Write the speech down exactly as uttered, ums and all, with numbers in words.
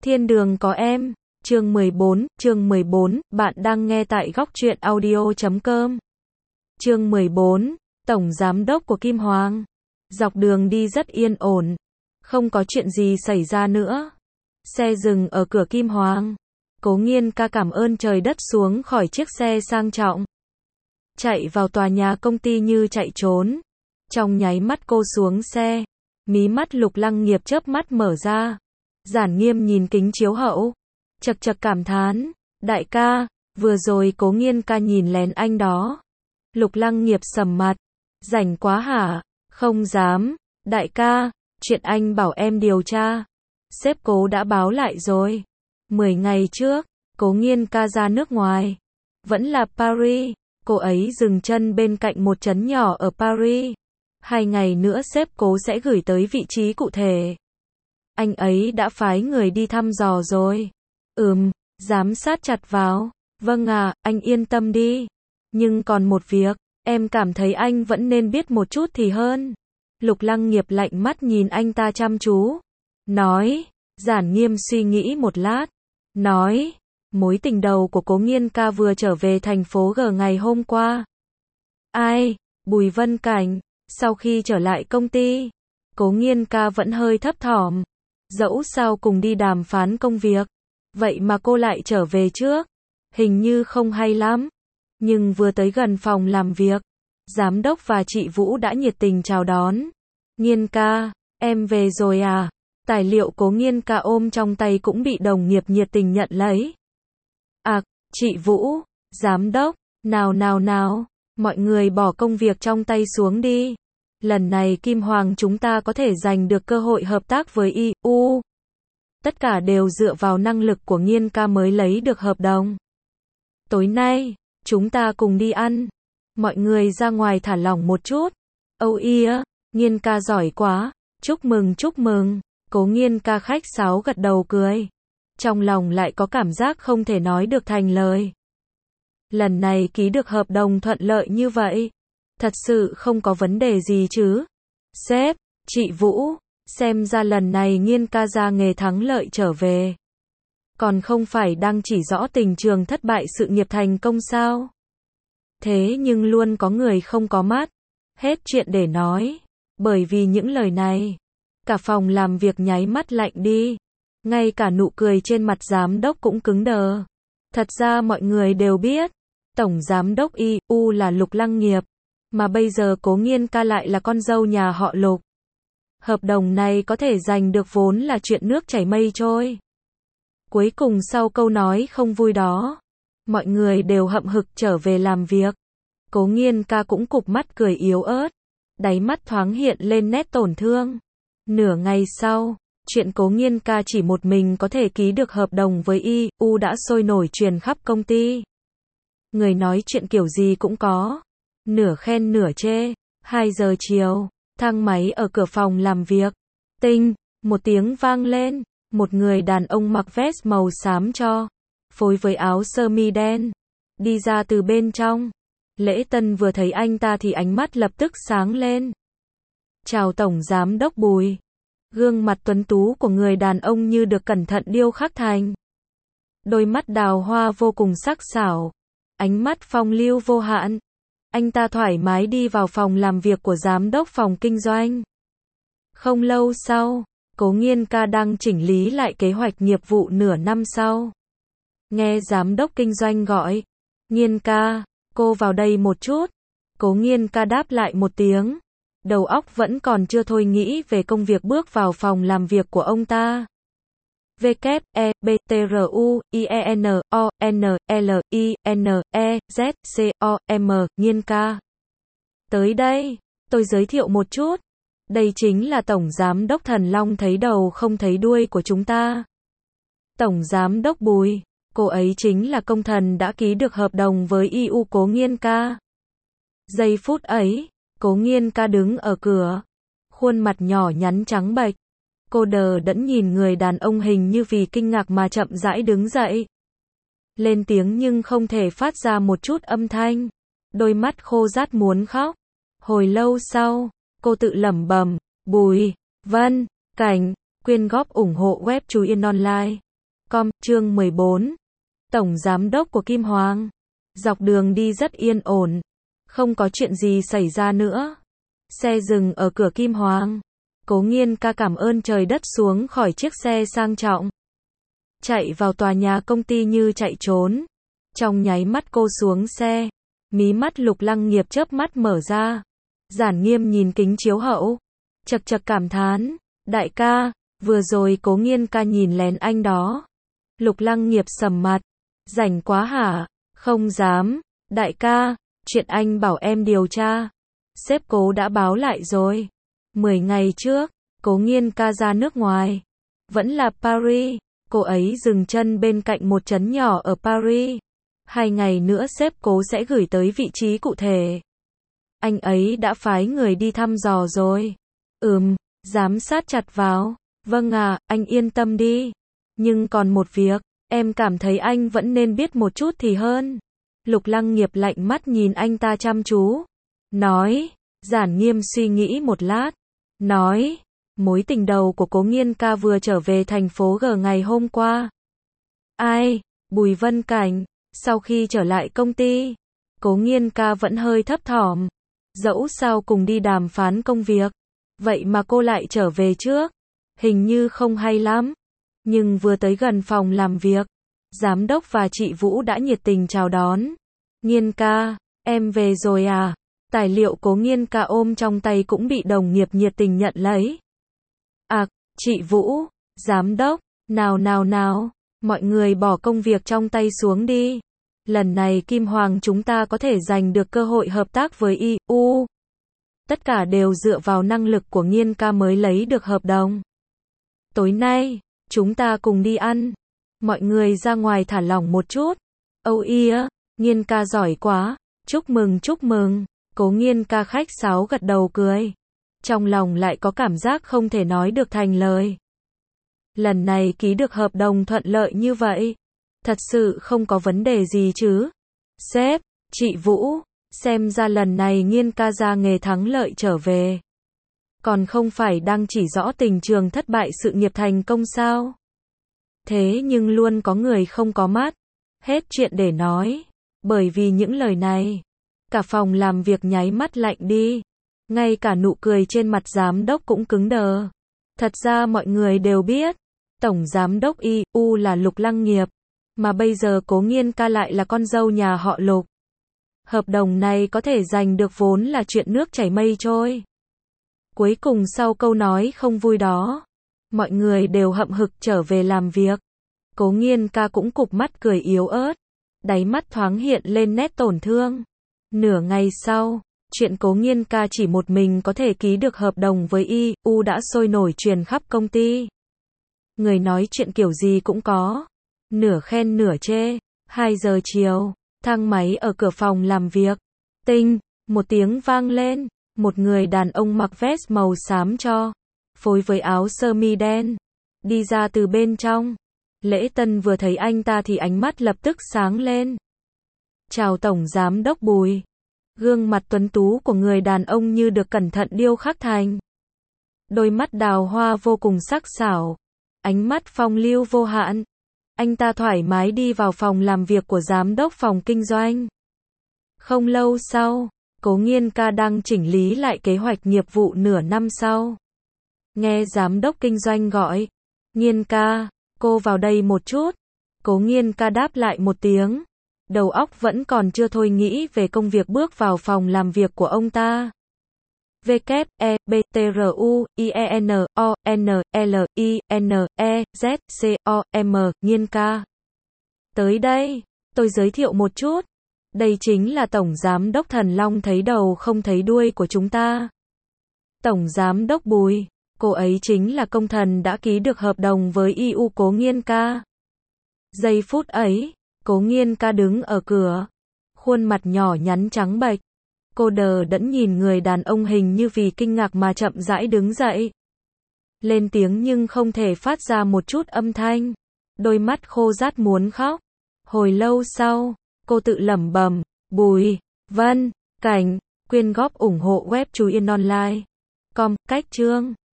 Thiên đường có em, chương mười bốn, chương mười bốn, bạn đang nghe tại góc truyện audio chấm com. Chương mười bốn, Tổng Giám đốc của Kim Hoàng. Dọc đường đi rất yên ổn, không có chuyện gì xảy ra nữa. Xe dừng ở cửa Kim Hoàng. Cố Nghiên ca cảm ơn trời đất xuống khỏi chiếc xe sang trọng. Chạy vào tòa nhà công ty như chạy trốn. Trong nháy mắt cô xuống xe, mí mắt Lục Lăng Nghiệp chớp mắt mở ra. Giản Nghiêm nhìn kính chiếu hậu, chật chật cảm thán, đại ca, vừa rồi Cố Nghiên ca nhìn lén anh đó. Lục Lăng Nghiệp sầm mặt, rảnh quá hả? Không dám, đại ca, chuyện anh bảo em điều tra, sếp Cố đã báo lại rồi. Mười ngày trước, Cố Nghiên ca ra nước ngoài, vẫn là Paris, cô ấy dừng chân bên cạnh một trấn nhỏ ở Paris. Hai ngày nữa sếp Cố sẽ gửi tới vị trí cụ thể. Anh ấy đã phái người đi thăm dò rồi. Ừm, giám sát chặt vào. Vâng à, anh yên tâm đi. Nhưng còn một việc, em cảm thấy anh vẫn nên biết một chút thì hơn. Lục Lăng Nghiệp lạnh mắt nhìn anh ta chăm chú. Nói, Giản Nghiêm suy nghĩ một lát. Nói, mối tình đầu của Cố Nghiên ca vừa trở về thành phố G ngày hôm qua. Ai? Bùi Vân Cảnh. Sau khi trở lại công ty, Cố Nghiên ca vẫn hơi thấp thỏm. Dẫu sao cùng đi đàm phán công việc, vậy mà cô lại trở về trước, hình như không hay lắm. Nhưng vừa tới gần phòng làm việc, giám đốc và chị Vũ đã nhiệt tình chào đón. Nghiên ca, em về rồi à? Tài liệu Cố Nghiên ca ôm trong tay cũng bị đồng nghiệp nhiệt tình nhận lấy. À, chị Vũ, giám đốc, nào nào nào, mọi người bỏ công việc trong tay xuống đi. Lần này Kim Hoàng chúng ta có thể giành được cơ hội hợp tác với i u. Tất cả đều dựa vào năng lực của Nghiên ca mới lấy được hợp đồng. Tối nay, chúng ta cùng đi ăn. Mọi người ra ngoài thả lỏng một chút. Âu ia, Nghiên ca giỏi quá. Chúc mừng chúc mừng. Cố Nghiên ca khách sáo gật đầu cười. Trong lòng lại có cảm giác không thể nói được thành lời. Lần này ký được hợp đồng thuận lợi như vậy. Thật sự không có vấn đề gì chứ. Sếp, chị Vũ, xem ra lần này Nghiên ca ra nghề thắng lợi trở về. Còn không phải đang chỉ rõ tình trường thất bại sự nghiệp thành công sao? Thế nhưng luôn có người không có mắt. Hết chuyện để nói. Bởi vì những lời này, cả phòng làm việc nháy mắt lạnh đi. Ngay cả nụ cười trên mặt giám đốc cũng cứng đờ. Thật ra mọi người đều biết, Tổng Giám đốc i u là Lục Lăng Nghiệp. Mà bây giờ Cố Nghiên ca lại là con dâu nhà họ Lục. Hợp đồng này có thể giành được vốn là chuyện nước chảy mây trôi. Cuối cùng sau câu nói không vui đó, mọi người đều hậm hực trở về làm việc. Cố Nghiên ca cũng cụp mắt cười yếu ớt, đáy mắt thoáng hiện lên nét tổn thương. Nửa ngày sau, chuyện Cố Nghiên ca chỉ một mình có thể ký được hợp đồng với i u đã sôi nổi truyền khắp công ty. Người nói chuyện kiểu gì cũng có. Nửa khen nửa chê. Hai giờ chiều, thang máy ở cửa phòng làm việc. Tinh, một tiếng vang lên. Một người đàn ông mặc vest màu xám cho, phối với áo sơ mi đen, đi ra từ bên trong. Lễ Tân vừa thấy anh ta thì ánh mắt lập tức sáng lên. Chào Tổng Giám đốc Bùi. Gương mặt tuấn tú của người đàn ông như được cẩn thận điêu khắc thành. Đôi mắt đào hoa vô cùng sắc sảo. Ánh mắt phong lưu vô hạn. Anh ta thoải mái đi vào phòng làm việc của giám đốc phòng kinh doanh. Không lâu sau, Cố Nghiên ca đang chỉnh lý lại kế hoạch nghiệp vụ nửa năm sau. Nghe giám đốc kinh doanh gọi. Nghiên ca, cô vào đây một chút. Cố Nghiên ca đáp lại một tiếng. Đầu óc vẫn còn chưa thôi nghĩ về công việc bước vào phòng làm việc của ông ta. W, E, B, T, R, U, I, E, N, O, N, L, I, N, E, Z, C, O, M, Nghiên ca. Tới đây, tôi giới thiệu một chút. Đây chính là Tổng Giám đốc Thần Long thấy đầu không thấy đuôi của chúng ta. Tổng Giám đốc Bùi, cô ấy chính là công thần đã ký được hợp đồng với i u Cố Nghiên ca. Giây phút ấy, Cố Nghiên ca đứng ở cửa. Khuôn mặt nhỏ nhắn trắng bệch. Cô đờ đẫn nhìn người đàn ông hình như vì kinh ngạc mà chậm rãi đứng dậy. Lên tiếng nhưng không thể phát ra một chút âm thanh. Đôi mắt khô rát muốn khóc. Hồi lâu sau, cô tự lẩm bẩm, Bùi Vân Cảnh, quyên góp ủng hộ web Chú Yên Online. com, chương mười bốn. Tổng giám đốc của Kim Hoàng. Dọc đường đi rất yên ổn. Không có chuyện gì xảy ra nữa. Xe dừng ở cửa Kim Hoàng. Cố Nghiên ca cảm ơn trời đất xuống khỏi chiếc xe sang trọng. Chạy vào tòa nhà công ty như chạy trốn. Trong nháy mắt cô xuống xe. Mí mắt Lục Lăng Nghiệp chớp mắt mở ra. Giản Nghiêm nhìn kính chiếu hậu. Chật chật cảm thán. Đại ca, vừa rồi Cố Nghiên ca nhìn lén anh đó. Lục Lăng Nghiệp sầm mặt. Rảnh quá hả? Không dám. Đại ca, chuyện anh bảo em điều tra. Sếp Cố đã báo lại rồi. Mười ngày trước, Cố Nghiên ca ra nước ngoài. Vẫn là Paris. Cô ấy dừng chân bên cạnh một trấn nhỏ ở Paris. Hai ngày nữa sếp Cố sẽ gửi tới vị trí cụ thể. Anh ấy đã phái người đi thăm dò rồi. Ừm, giám sát chặt vào. Vâng à, anh yên tâm đi. Nhưng còn một việc, em cảm thấy anh vẫn nên biết một chút thì hơn. Lục Lăng Nghiệp lạnh mắt nhìn anh ta chăm chú. Nói, Giản Nghiêm suy nghĩ một lát. Nói, mối tình đầu của Cố Nghiên ca vừa trở về thành phố G ngày hôm qua. Ai? Bùi Vân Cảnh. Sau khi trở lại công ty, Cố Nghiên ca vẫn hơi thấp thỏm. Dẫu sao cùng đi đàm phán công việc. Vậy mà cô lại trở về trước. Hình như không hay lắm. Nhưng vừa tới gần phòng làm việc, giám đốc và chị Vũ đã nhiệt tình chào đón. Nghiên ca, em về rồi à? Tài liệu Cố Nghiên ca ôm trong tay cũng bị đồng nghiệp nhiệt tình nhận lấy. À, chị Vũ, giám đốc, nào nào nào, mọi người bỏ công việc trong tay xuống đi. Lần này Kim Hoàng chúng ta có thể giành được cơ hội hợp tác với i u. Tất cả đều dựa vào năng lực của Nghiên ca mới lấy được hợp đồng. Tối nay, chúng ta cùng đi ăn. Mọi người ra ngoài thả lỏng một chút. Âu ia, Nghiên ca giỏi quá. Chúc mừng chúc mừng. Cố Nghiên ca khách sáo gật đầu cười. Trong lòng lại có cảm giác không thể nói được thành lời. Lần này ký được hợp đồng thuận lợi như vậy. Thật sự không có vấn đề gì chứ. Sếp, chị Vũ, xem ra lần này Nghiên ca ra nghề thắng lợi trở về. Còn không phải đang chỉ rõ tình trường thất bại sự nghiệp thành công sao? Thế nhưng luôn có người không có mắt. Hết chuyện để nói. Bởi vì những lời này, cả phòng làm việc nháy mắt lạnh đi. Ngay cả nụ cười trên mặt giám đốc cũng cứng đờ. Thật ra mọi người đều biết, tổng giám đốc i u là Lục Lăng Nghiệp, mà bây giờ Cố Nghiên ca lại là con dâu nhà họ Lục. Hợp đồng này có thể giành được vốn là chuyện nước chảy mây trôi. Cuối cùng sau câu nói không vui đó, mọi người đều hậm hực trở về làm việc. Cố Nghiên ca cũng cụp mắt cười yếu ớt, đáy mắt thoáng hiện lên nét tổn thương. Nửa ngày sau, chuyện Cố Nghiên ca chỉ một mình có thể ký được hợp đồng với i u đã sôi nổi truyền khắp công ty. Người nói chuyện kiểu gì cũng có. Nửa khen nửa chê. Hai giờ chiều, thang máy ở cửa phòng làm việc. Tinh, một tiếng vang lên. Một người đàn ông mặc vest màu xám cho, phối với áo sơ mi đen, đi ra từ bên trong. Lễ Tân vừa thấy anh ta thì ánh mắt lập tức sáng lên. Chào Tổng Giám đốc Bùi. Gương mặt tuấn tú của người đàn ông như được cẩn thận điêu khắc thành. Đôi mắt đào hoa vô cùng sắc sảo. Ánh mắt phong lưu vô hạn. Anh ta thoải mái đi vào phòng làm việc của giám đốc phòng kinh doanh. Không lâu sau, Cố Nghiên ca đang chỉnh lý lại kế hoạch nghiệp vụ nửa năm sau. Nghe giám đốc kinh doanh gọi. Nghiên ca, cô vào đây một chút. Cố Nghiên ca đáp lại một tiếng. Đầu óc vẫn còn chưa thôi nghĩ về công việc bước vào phòng làm việc của ông ta. W, E, B, T, R, U, I, E, N, O, N, L, I, N, E, Z, C, O, M, Nghiên ca. Tới đây, tôi giới thiệu một chút. Đây chính là Tổng Giám đốc Thần Long thấy đầu không thấy đuôi của chúng ta. Tổng Giám đốc Bùi, cô ấy chính là công thần đã ký được hợp đồng với i u Cố Nghiên ca. Giây phút ấy, Cố Nghiên ca đứng ở cửa. Khuôn mặt nhỏ nhắn trắng bệch. Cô đờ đẫn nhìn người đàn ông hình như vì kinh ngạc mà chậm rãi đứng dậy. Lên tiếng nhưng không thể phát ra một chút âm thanh. Đôi mắt khô rát muốn khóc. Hồi lâu sau, cô tự lẩm bẩm, Bùi Vân Cảnh, quyên góp ủng hộ web Chú Yên Online. Com, cách chương